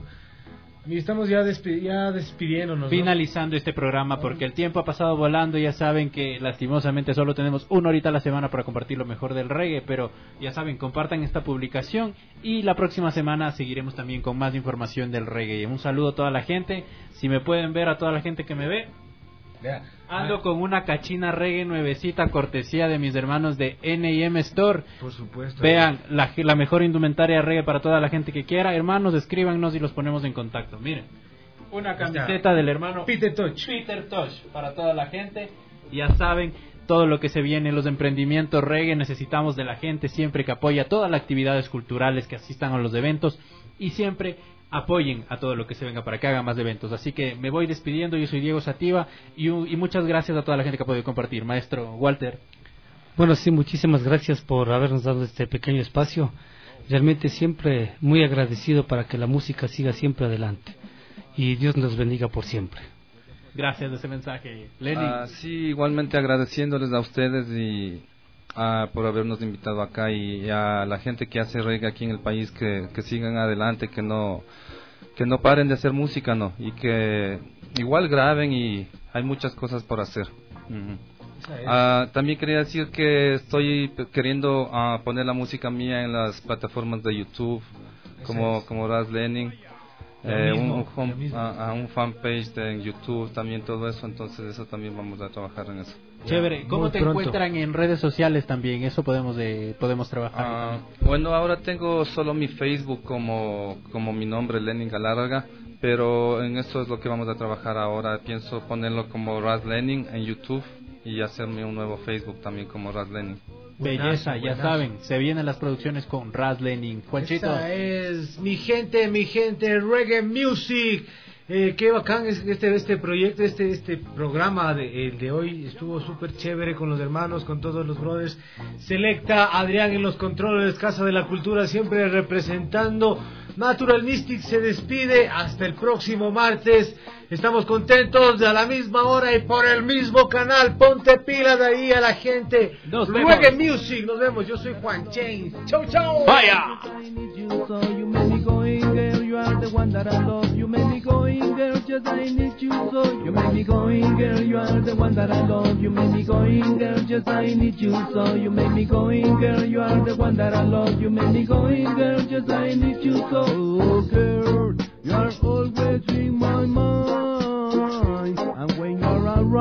S8: Y estamos ya despidiéndonos,
S9: finalizando, ¿no?, este programa, porque el tiempo ha pasado volando. Ya saben que lastimosamente solo tenemos una horita a la semana para compartir lo mejor del reggae, pero ya saben, compartan esta publicación y la próxima semana seguiremos también con más información del reggae. Un saludo a toda la gente. Si me pueden ver, a toda la gente que me ve, ando con una cachina reggae nuevecita, cortesía de mis hermanos de N&M Store.
S8: Por supuesto.
S9: Vean, la mejor indumentaria reggae para toda la gente que quiera. Hermanos, escríbanos y los ponemos en contacto. Miren, una camiseta del hermano
S8: Peter Tosh
S9: para toda la gente. Ya saben, todo lo que se viene, los emprendimientos reggae, necesitamos de la gente siempre que apoya todas las actividades culturales, que asistan a los eventos y siempre apoyen a todo lo que se venga para que haga más eventos. Así que me voy despidiendo. Yo soy Diego Sativa y muchas gracias a toda la gente que ha podido compartir. Maestro Walter.
S11: Bueno, sí, muchísimas gracias por habernos dado este pequeño espacio. Realmente siempre muy agradecido para que la música siga siempre adelante. Y Dios nos bendiga por siempre.
S9: Gracias de ese mensaje, Lenin.
S10: Sí, igualmente agradeciéndoles a ustedes y por habernos invitado acá, y a la gente que hace reggae aquí en el país, que sigan adelante, que no paren de hacer música, ¿no? Y que igual graben, y hay muchas cosas por hacer. También quería decir que estoy queriendo poner la música mía en las plataformas de YouTube, como Raz Lenin, un fanpage en YouTube, también todo eso. Entonces eso también vamos a trabajar en eso.
S9: Chévere. ¿Cómo te encuentran en redes sociales también? Eso podemos trabajar.
S10: Bueno, ahora tengo solo mi Facebook como mi nombre, Lenin Galarraga, pero en eso es lo que vamos a trabajar ahora. Pienso ponerlo como Raz Lenin en YouTube y hacerme un nuevo Facebook también como Raz Lenin.
S9: Belleza, ya saben, se vienen las producciones con Raz Lenin. Juanchito.
S8: Esa es mi gente, Reggae Music. Qué bacán es este proyecto, este programa de hoy. Estuvo súper chévere con los hermanos, con todos los brothers. Selecta, Adrián en los controles, Casa de la Cultura siempre representando. Natural Mystic se despide hasta el próximo martes. Estamos contentos, a la misma hora y por el mismo canal. Ponte pilas de ahí a la gente.
S9: Nos
S8: Reggae Music, nos vemos. Yo soy Juan James. Chau, chau.
S9: Vaya.
S13: You are the one that I love. You make me going, girl, just I need you so. You make me going, girl. You are the one that I love. You make me going, girl, just I need you so. You make me going, girl. You are the one that I love. You make me going, girl, just I need you so. Oh, girl, you are always in my mind. And when you're around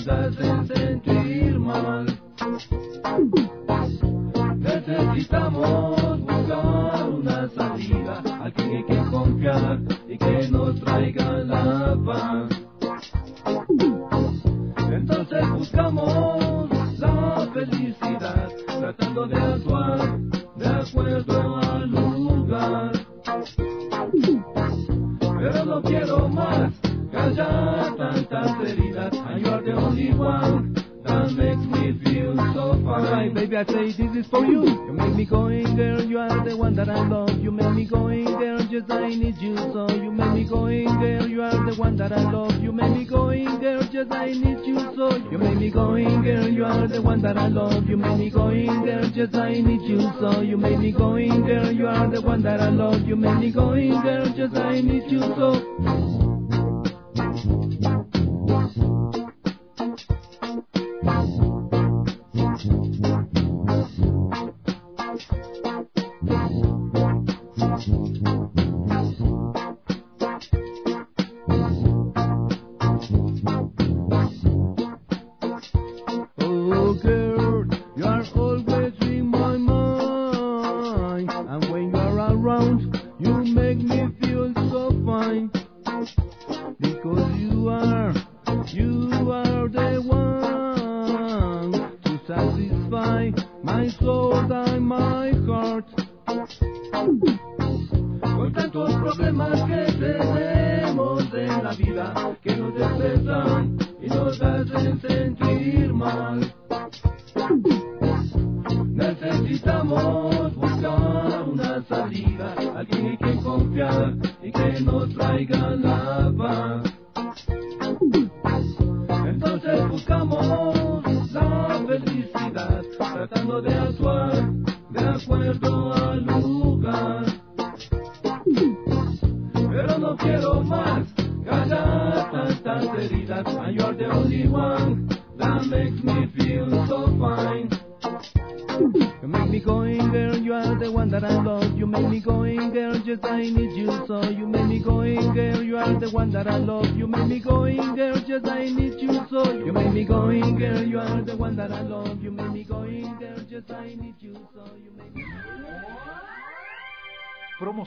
S13: nos hacen sentir mal. Necesitamos buscar una salida, alguien en quien confiar y que nos traiga la paz. Entonces buscamos la felicidad, tratando de actuar de acuerdo al lugar. Pero no quiero más callar tantas heridas, and you are the only one that makes me feel so fine. Alright, baby, I say this is for you. You make me going, girl, you are the one that I love. You make me going, girl, just I need you. So you make me going, girl, you are the one that I love. You make me going, girl, just I need you. So you make me going, girl, you are the one that I love. You make me going, girl, just I need you. So you make me going, girl, you are the one that I love. You make me going, girl, just I need you. So